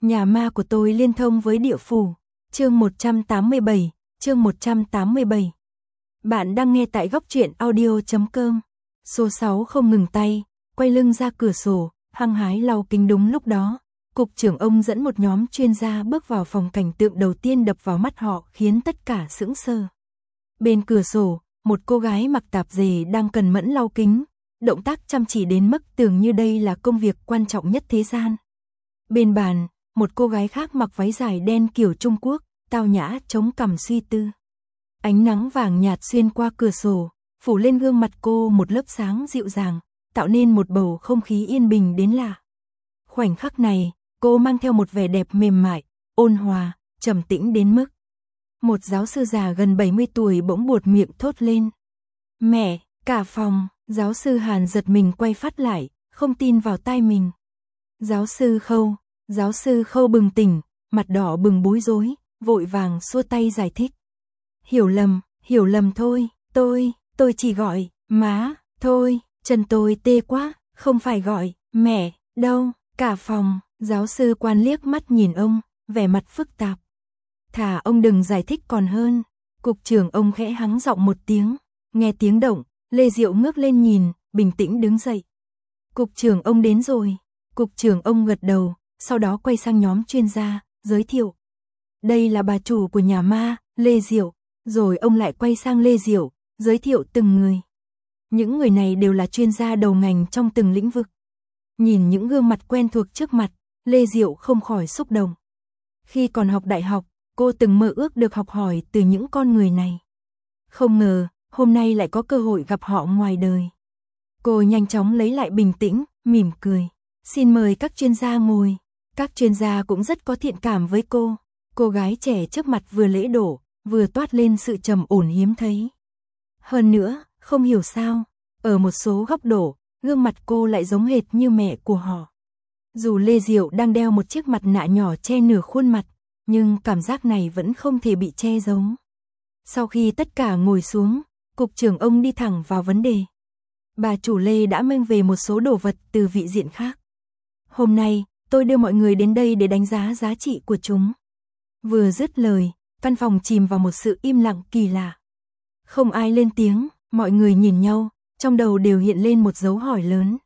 Nhà ma của tôi liên thông với địa phủ. Chương 187, chương 187. Bạn đang nghe tại góc truyện audio.com. Số 6 không ngừng tay, quay lưng ra cửa sổ, hăng hái lau kính. Đúng lúc đó, cục trưởng ông dẫn một nhóm chuyên gia bước vào phòng. Cảnh tượng đầu tiên đập vào mắt họ khiến tất cả sững sờ. Bên cửa sổ, một cô gái mặc tạp dề đang cẩn mẫn lau kính, động tác chăm chỉ đến mức tưởng như đây là công việc quan trọng nhất thế gian. Bên bàn, một cô gái khác mặc váy dài đen kiểu Trung Quốc, tao nhã chống cằm suy tư. Ánh nắng vàng nhạt xuyên qua cửa sổ, phủ lên gương mặt cô một lớp sáng dịu dàng, tạo nên một bầu không khí yên bình đến lạ. Khoảnh khắc này, cô mang theo một vẻ đẹp mềm mại, ôn hòa, trầm tĩnh đến mức một giáo sư già gần 70 tuổi bỗng buột miệng thốt lên. Mẹ, cả phòng. Giáo sư Hàn giật mình quay phát lại, không tin vào tai mình. Giáo sư Khâu bừng tỉnh, mặt đỏ bừng bối rối, vội vàng xua tay giải thích. Hiểu lầm thôi, tôi chỉ gọi, má, thôi, chân tôi tê quá, không phải gọi, mẹ, đâu, cả phòng. Giáo sư Quan liếc mắt nhìn ông, vẻ mặt phức tạp. Thà ông đừng giải thích còn hơn. Cục trưởng ông khẽ hắng giọng một tiếng, nghe tiếng động, Lê Diệu ngước lên nhìn, bình tĩnh đứng dậy. Cục trưởng ông đến rồi. Cục trưởng ông gật đầu, sau đó quay sang nhóm chuyên gia, giới thiệu. Đây là bà chủ của nhà ma, Lê Diệu. Rồi ông lại quay sang Lê Diệu, giới thiệu từng người. Những người này đều là chuyên gia đầu ngành trong từng lĩnh vực. Nhìn những gương mặt quen thuộc trước mặt, Lê Diệu không khỏi xúc động. Khi còn học đại học, cô từng mơ ước được học hỏi từ những con người này. Không ngờ, hôm nay lại có cơ hội gặp họ ngoài đời. Cô nhanh chóng lấy lại bình tĩnh, mỉm cười. Xin mời các chuyên gia ngồi. Các chuyên gia cũng rất có thiện cảm với cô. Cô gái trẻ trước mặt vừa lễ độ, vừa toát lên sự trầm ổn hiếm thấy. Hơn nữa, không hiểu sao, ở một số góc độ, gương mặt cô lại giống hệt như mẹ của họ. Dù Lê Diệu đang đeo một chiếc mặt nạ nhỏ che nửa khuôn mặt, nhưng cảm giác này vẫn không thể bị che giấu. Sau khi tất cả ngồi xuống, cục trưởng ông đi thẳng vào vấn đề. Bà chủ Lê đã mang về một số đồ vật từ vị diện khác. Hôm nay, tôi đưa mọi người đến đây để đánh giá giá trị của chúng. Vừa dứt lời, căn phòng chìm vào một sự im lặng kỳ lạ. Không ai lên tiếng, mọi người nhìn nhau, trong đầu đều hiện lên một dấu hỏi lớn.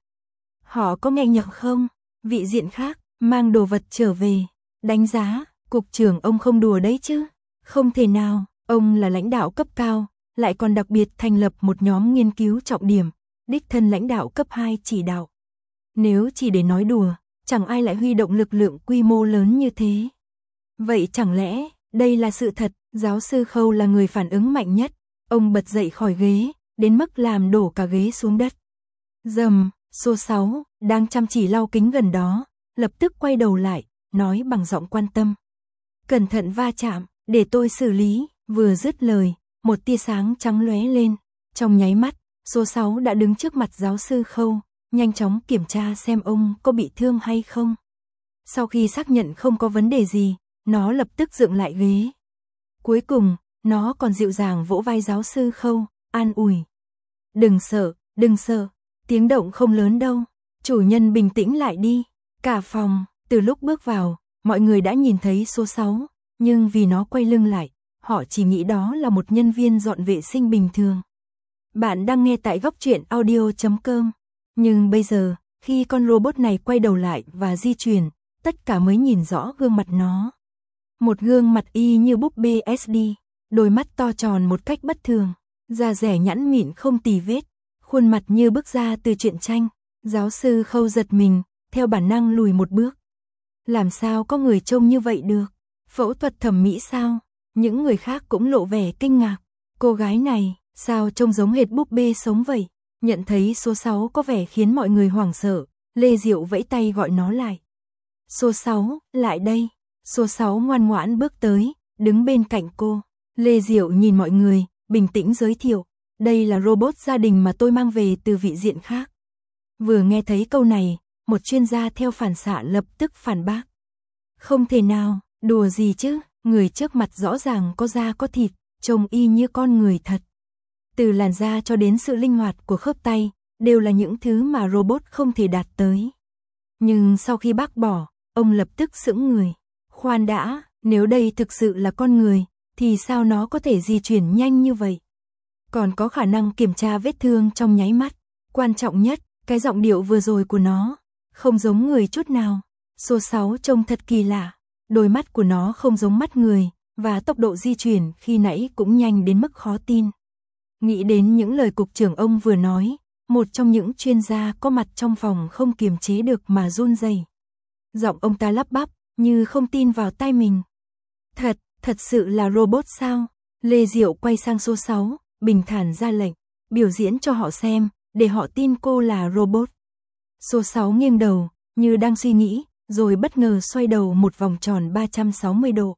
Họ có nghe nhầm không? Vị diện khác, mang đồ vật trở về, đánh giá, cục trưởng ông không đùa đấy chứ? Không thể nào, ông là lãnh đạo cấp cao, lại còn đặc biệt thành lập một nhóm nghiên cứu trọng điểm, đích thân lãnh đạo cấp 2 chỉ đạo. Nếu chỉ để nói đùa, chẳng ai lại huy động lực lượng quy mô lớn như thế. Vậy chẳng lẽ, đây là sự thật? Giáo sư Khâu là người phản ứng mạnh nhất, ông bật dậy khỏi ghế, đến mức làm đổ cả ghế xuống đất. Rầm, số 6, đang chăm chỉ lau kính gần đó, lập tức quay đầu lại, nói bằng giọng quan tâm. Cẩn thận va chạm, để tôi xử lý. Vừa dứt lời, một tia sáng trắng lóe lên, trong nháy mắt, số 6 đã đứng trước mặt giáo sư Khâu, nhanh chóng kiểm tra xem ông có bị thương hay không. Sau khi xác nhận không có vấn đề gì, nó lập tức dựng lại ghế. Cuối cùng, nó còn dịu dàng vỗ vai giáo sư Khâu, an ủi. Đừng sợ, tiếng động không lớn đâu, chủ nhân bình tĩnh lại đi. Cả phòng, từ lúc bước vào, mọi người đã nhìn thấy số 6, nhưng vì nó quay lưng lại, họ chỉ nghĩ đó là một nhân viên dọn vệ sinh bình thường. Bạn đang nghe tại góc truyện audio.com. Nhưng bây giờ, khi con robot này quay đầu lại và di chuyển, tất cả mới nhìn rõ gương mặt nó. Một gương mặt y như búp bê SD, đôi mắt to tròn một cách bất thường, da dẻ nhẵn mịn không tì vết, khuôn mặt như bước ra từ truyện tranh. Giáo sư Khâu giật mình, theo bản năng lùi một bước. Làm sao có người trông như vậy được? Phẫu thuật thẩm mỹ sao? Những người khác cũng lộ vẻ kinh ngạc. Cô gái này, sao trông giống hệt búp bê sống vậy? Nhận thấy số 6 có vẻ khiến mọi người hoảng sợ, Lê Diệu vẫy tay gọi nó lại. Số 6, lại đây. Số 6 ngoan ngoãn bước tới, đứng bên cạnh cô. Lê Diệu nhìn mọi người, bình tĩnh giới thiệu. Đây là robot gia đình mà tôi mang về từ vị diện khác. Vừa nghe thấy câu này, một chuyên gia theo phản xạ lập tức phản bác. Không thể nào, đùa gì chứ, người trước mặt rõ ràng có da có thịt, trông y như con người thật. Từ làn da cho đến sự linh hoạt của khớp tay, đều là những thứ mà robot không thể đạt tới. Nhưng sau khi bác bỏ, ông lập tức sững người. Khoan đã, nếu đây thực sự là con người, thì sao nó có thể di chuyển nhanh như vậy? Còn có khả năng kiểm tra vết thương trong nháy mắt. Quan trọng nhất, cái giọng điệu vừa rồi của nó, không giống người chút nào. Số 6 trông thật kỳ lạ, đôi mắt của nó không giống mắt người, và tốc độ di chuyển khi nãy cũng nhanh đến mức khó tin. Nghĩ đến những lời cục trưởng ông vừa nói, một trong những chuyên gia có mặt trong phòng không kiềm chế được mà run rẩy. Giọng ông ta lắp bắp, như không tin vào tai mình. Thật sự là robot sao? Lê Diệu quay sang số 6, bình thản ra lệnh, biểu diễn cho họ xem, để họ tin cô là robot. Số 6 nghiêng đầu, như đang suy nghĩ, rồi bất ngờ xoay đầu một vòng tròn 360 độ.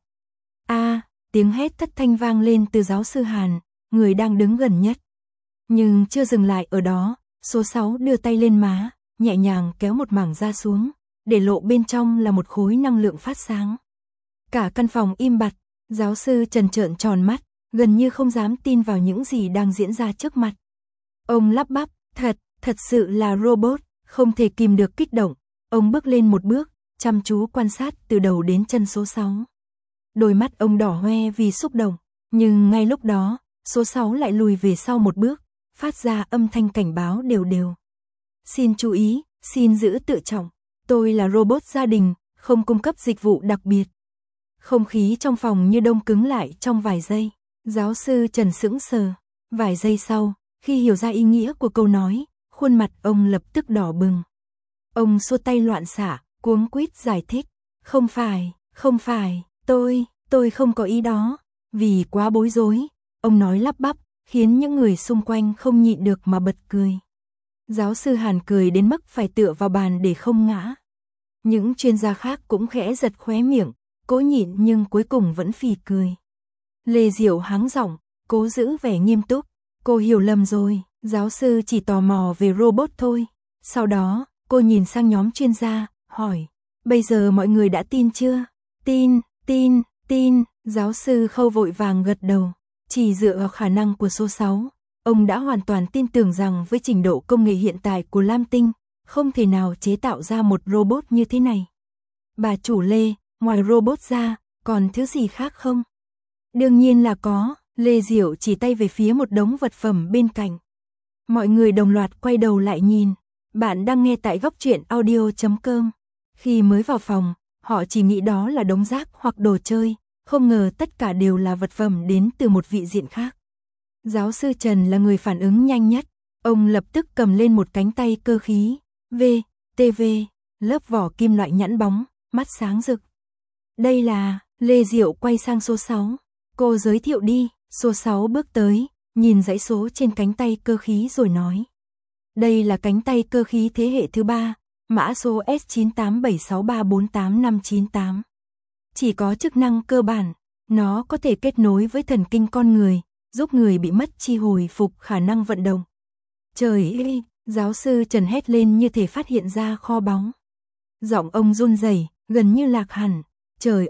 Tiếng hét thất thanh vang lên từ giáo sư Hàn, người đang đứng gần nhất. Nhưng chưa dừng lại ở đó, số 6 đưa tay lên má, nhẹ nhàng kéo một mảng da xuống, để lộ bên trong là một khối năng lượng phát sáng. Cả căn phòng im bặt, giáo sư Trần trợn tròn mắt, gần như không dám tin vào những gì đang diễn ra trước mặt. Ông lắp bắp, thật sự là robot, không thể kìm được kích động. Ông bước lên một bước, chăm chú quan sát từ đầu đến chân số 6. Đôi mắt ông đỏ hoe vì xúc động, nhưng ngay lúc đó, số 6 lại lùi về sau một bước, phát ra âm thanh cảnh báo đều đều. Xin chú ý, xin giữ tự trọng, tôi là robot gia đình, không cung cấp dịch vụ đặc biệt. Không khí trong phòng như đông cứng lại trong vài giây, giáo sư Trần sững sờ. Vài giây sau, khi hiểu ra ý nghĩa của câu nói, khuôn mặt ông lập tức đỏ bừng. Ông xua tay loạn xạ, cuống quýt giải thích, không phải, tôi không có ý đó. Vì quá bối rối, ông nói lắp bắp, khiến những người xung quanh không nhịn được mà bật cười. Giáo sư Hàn cười đến mức phải tựa vào bàn để không ngã. Những chuyên gia khác cũng khẽ giật khóe miệng, cố nhịn nhưng cuối cùng vẫn phì cười. Lê Diệu hắng giọng, cố giữ vẻ nghiêm túc. Cô hiểu lầm rồi, giáo sư chỉ tò mò về robot thôi. Sau đó, cô nhìn sang nhóm chuyên gia, hỏi, bây giờ mọi người đã tin chưa? Tin, giáo sư Khâu vội vàng gật đầu. Chỉ dựa vào khả năng của số 6, ông đã hoàn toàn tin tưởng rằng với trình độ công nghệ hiện tại của Lam Tinh, không thể nào chế tạo ra một robot như thế này. Bà chủ Lê, ngoài robot ra, còn thứ gì khác không? Đương nhiên là có, Lê Diệu chỉ tay về phía một đống vật phẩm bên cạnh. Mọi người đồng loạt quay đầu lại nhìn. Bạn đang nghe tại góc truyện audio.com. Khi mới vào phòng, họ chỉ nghĩ đó là đống rác hoặc đồ chơi, không ngờ tất cả đều là vật phẩm đến từ một vị diện khác. Giáo sư Trần là người phản ứng nhanh nhất, ông lập tức cầm lên một cánh tay cơ khí, TV, lớp vỏ kim loại nhẵn bóng, mắt sáng rực. Đây là, Lê Diệu quay sang số 6, cô giới thiệu đi. Số 6 bước tới, nhìn dãy số trên cánh tay cơ khí rồi nói. Đây là cánh tay cơ khí thế hệ thứ 3, mã số S98763485898. Chỉ có chức năng cơ bản, nó có thể kết nối với thần kinh con người, giúp người bị mất chi hồi phục khả năng vận động. Trời ơi, giáo sư Trần hét lên như thể phát hiện ra kho báu. Giọng ông run rẩy, gần như lạc hẳn. Trời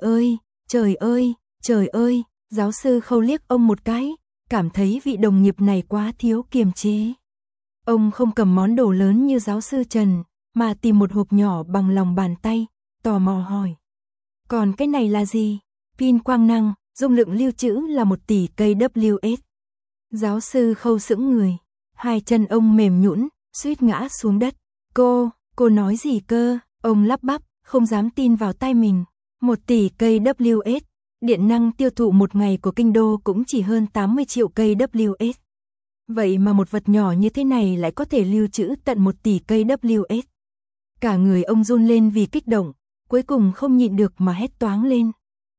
ơi, giáo sư Khâu liếc ông một cái, cảm thấy vị đồng nghiệp này quá thiếu kiềm chế. Ông không cầm món đồ lớn như giáo sư Trần, mà tìm một hộp nhỏ bằng lòng bàn tay, tò mò hỏi. Còn cái này là gì? Pin quang năng, dung lượng lưu trữ là 1 tỷ kWh. Giáo sư Khâu sững người, hai chân ông mềm nhũn, suýt ngã xuống đất. Cô nói gì cơ? Ông lắp bắp, không dám tin vào tai mình. 1 tỷ kWh, điện năng tiêu thụ một ngày của kinh đô cũng chỉ hơn 80 triệu kWh. Vậy mà một vật nhỏ như thế này lại có thể lưu trữ tận 1 tỷ kWh. Cả người ông run lên vì kích động, cuối cùng không nhịn được mà hét toáng lên.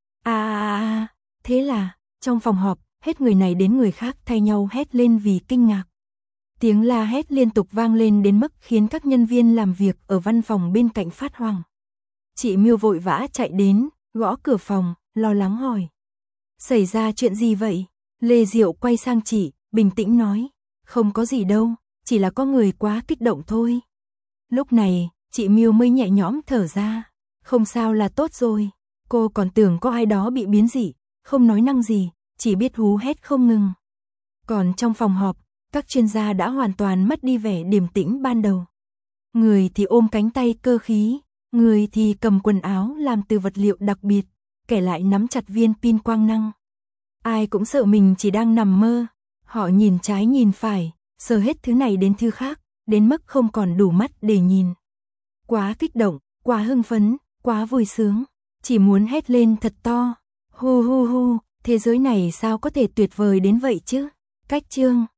Thế là, trong phòng họp, hết người này đến người khác thay nhau hét lên vì kinh ngạc. Tiếng la hét liên tục vang lên đến mức khiến các nhân viên làm việc ở văn phòng bên cạnh phát hoảng. Chị Miêu vội vã chạy đến, gõ cửa phòng, lo lắng hỏi. Xảy ra chuyện gì vậy? Lê Diệu quay sang chị, bình tĩnh nói. Không có gì đâu, chỉ là có người quá kích động thôi. Lúc này, chị Miêu mới nhẹ nhõm thở ra. Không sao là tốt rồi. Cô còn tưởng có ai đó bị biến dị, không nói năng gì, chỉ biết hú hét không ngừng. Còn trong phòng họp, các chuyên gia đã hoàn toàn mất đi vẻ điềm tĩnh ban đầu. Người thì ôm cánh tay cơ khí, người thì cầm quần áo làm từ vật liệu đặc biệt, kẻ lại nắm chặt viên pin quang năng. Ai cũng sợ mình chỉ đang nằm mơ, họ nhìn trái nhìn phải, sờ hết thứ này đến thứ khác, đến mức không còn đủ mắt để nhìn. Quá kích động, quá hưng phấn, quá vui sướng, chỉ muốn hét lên thật to. Hu hu hu, thế giới này sao có thể tuyệt vời đến vậy chứ? Cách chương